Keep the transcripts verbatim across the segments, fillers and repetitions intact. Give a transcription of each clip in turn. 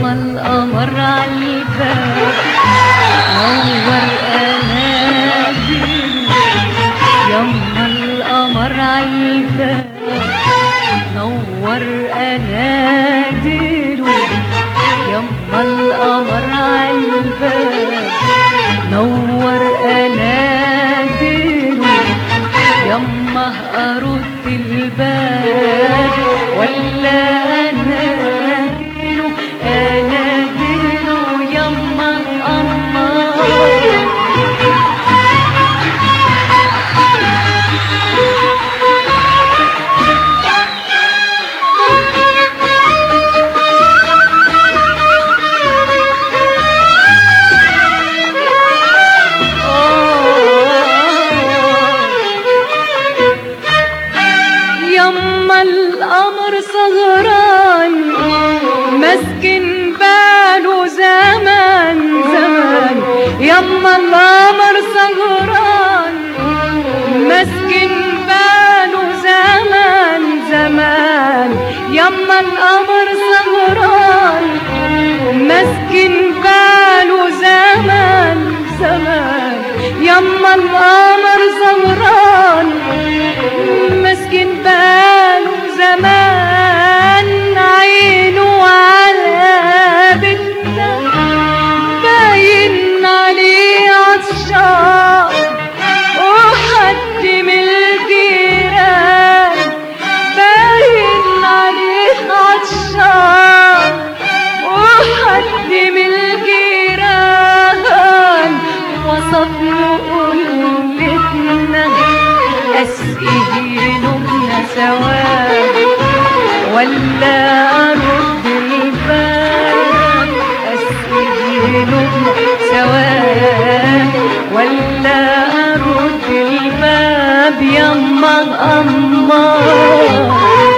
يما القمر عالباب نور اناديله، يما القمر عالباب نور اناديله، يما القمر عالباب نور اناديله، يما ارد الباب ولا اناديله، اناديله يما القمر. يما القمر سهران مسكن باله زمان زمان، يما القمر سهران مسكن باله زمان زمان، يما القمر سهران مسكن باله زمان زمان، يما القمر سهران مسكن باله زمان، عينه على بيتنا باين عليه عطشان، وحد من الجيران باين عليه عطشان، وحد من الجيران وصف له قلتنا أسقيه نبنا سوا ولا أرد الباب، أسقيه نبنا سوا ولا أرد الباب يما القمر.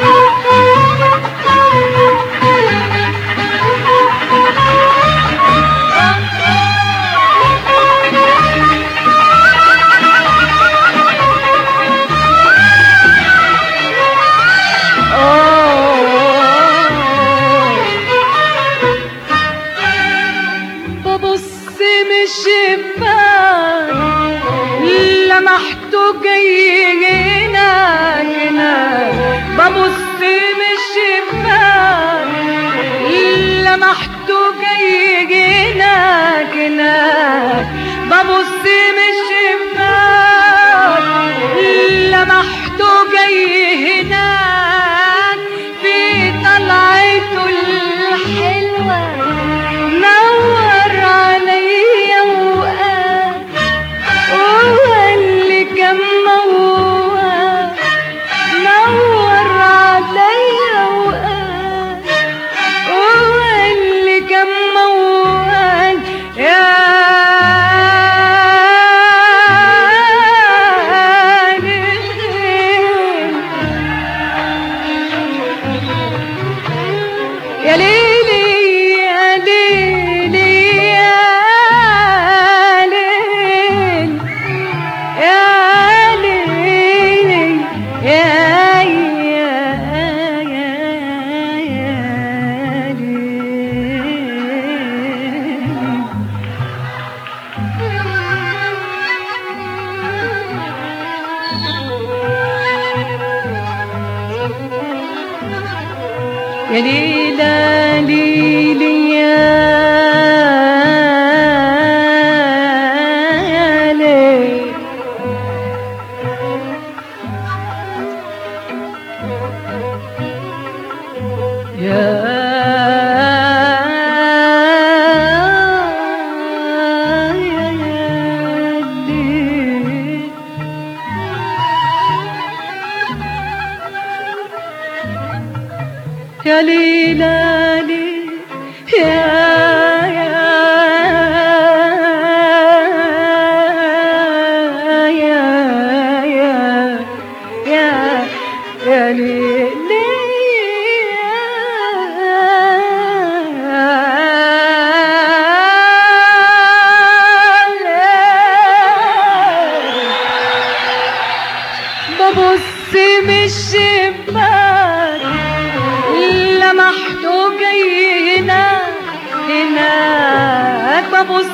لمحته جاي هنا هنا، ببص من الشباك لمحته جاي هنا هنا، ببص من الشباك لمحته جاي هناك، في طلعته الحلوة نور عليا وقال، هو اللي كان موال نور عليا وقال، هو اللي كان موال يا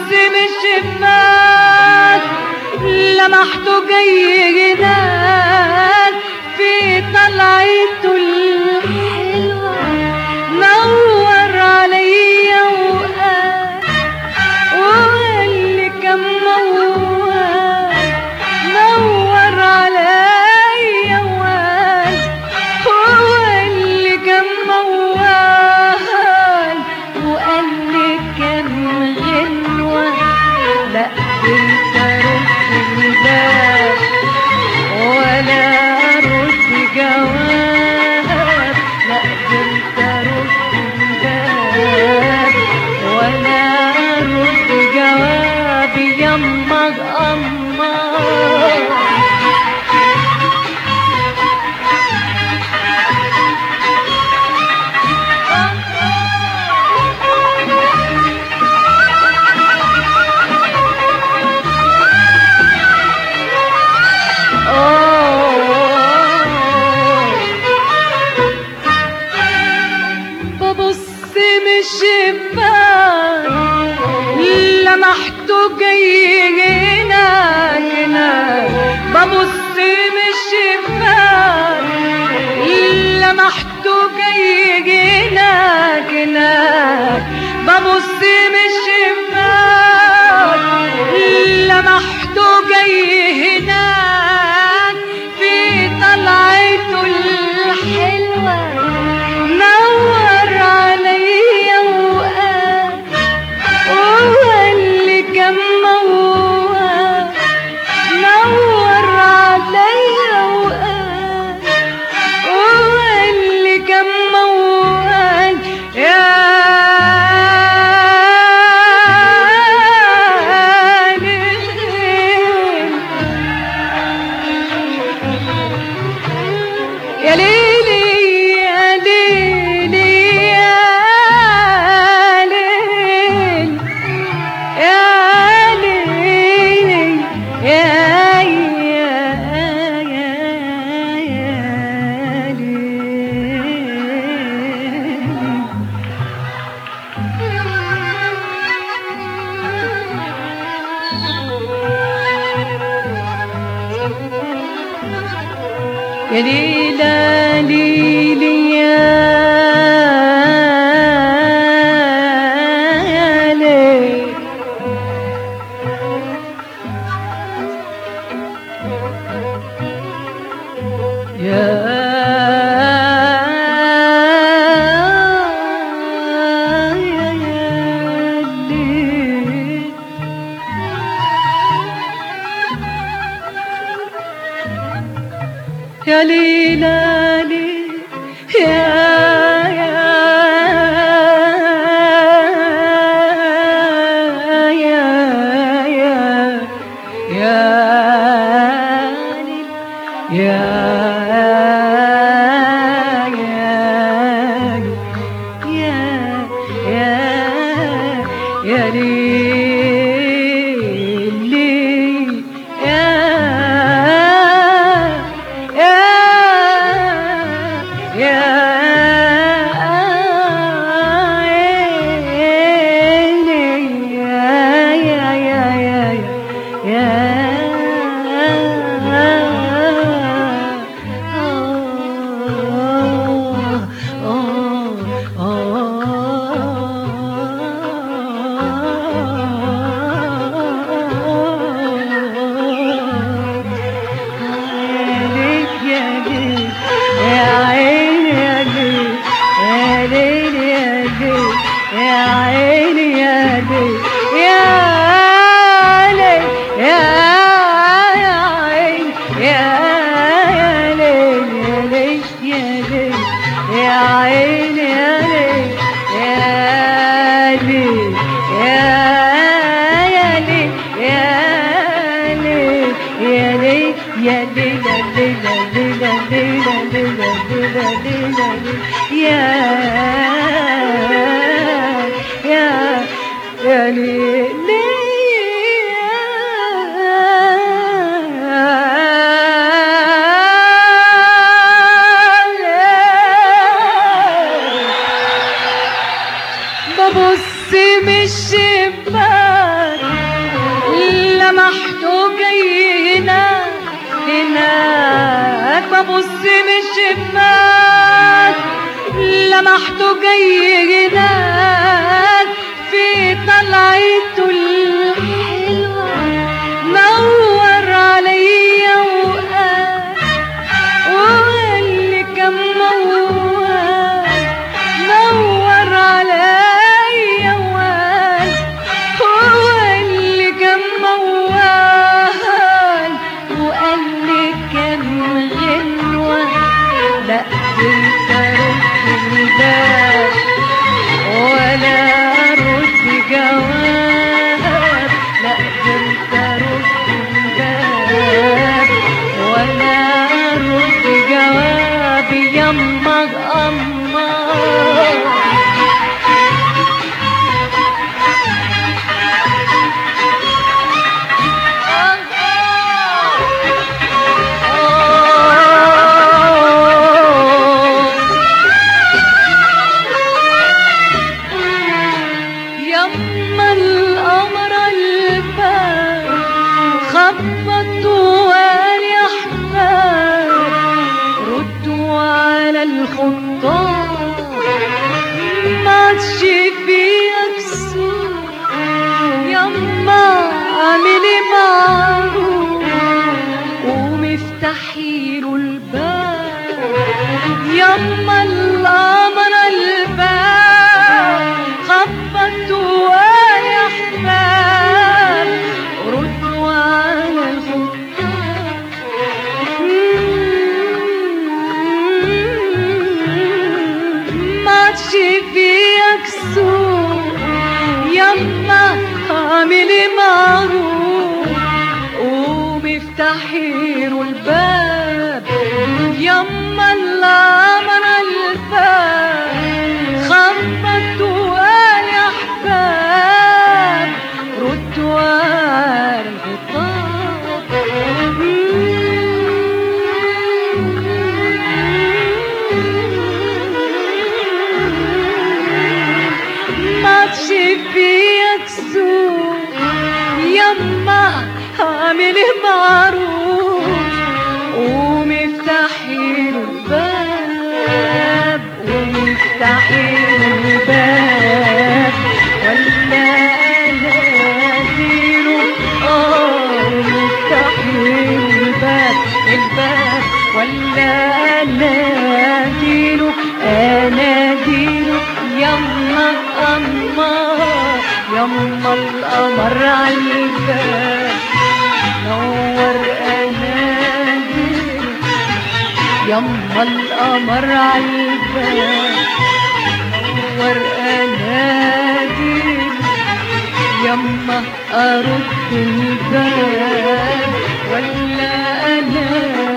من الشباك لمحته جاي هناك في طلعته الحلوة، نور عليا وقال وقال لي كم موال، نور عليا وقال وقال لي كم موال، وقال لي كم غنوة. لا انت رد الباب ولا رد جواب، لا انت رد الباب ولا رد جواب، يما غمار. الشباك لمحته جاي هناك هناك، ببص من الشباك لمحته جاي هناك هناك، ببص من الشباك لمحته جاي هناك في طلعته الحلوة، نور عليا وقال لي كم موال، نور عليا وقال وقال لي كم موال، يا ليل يا ليلي يا ليل يا ليلي يا ليلي يا يا يا ليلي يا ليلى ليلي يا ليل يا يا ليلى يا يا يا يا يا يا يا ليلي يا ببص من الشباك لمحته جاي هناك هناك، ببص من الشباك لمحته جاي هناك في طلعته الحلوة، نور عليا وقال وقال لي كم موال، نور عليا وقال وقال لي كم موال، وقال لي كم غنوة. لا انت رد الباب ولا رد جواب، لا انت رد الباب ولا رد جواب، يما القمر يما القمر الباب خبط وقال يا احباب ردوا على الخطاب، ما عادش فيها كسور، يما اعملي معروف قومي افتحي له الباب، يما القمر الباب خبط وقال يا احباب ردوا على الخطاب، ما عادش فيها كسور، يما اعملي معروف قومي افتحي له الباب، يما القمر الباب خبط وقال يا احباب ردوا على الخطاب، ما عادش فيها كسور، يما اعملي معروف قومي افتحي له الباب، قومي افتحي له الباب ولا اناديله، اه قومي افتحي له الباب الباب ولا اناديله اناديله، يما القمر يما القمر عالباب نور اناديله، يما القمر عالباب نور اناديله، يما ارد الباب ولا انا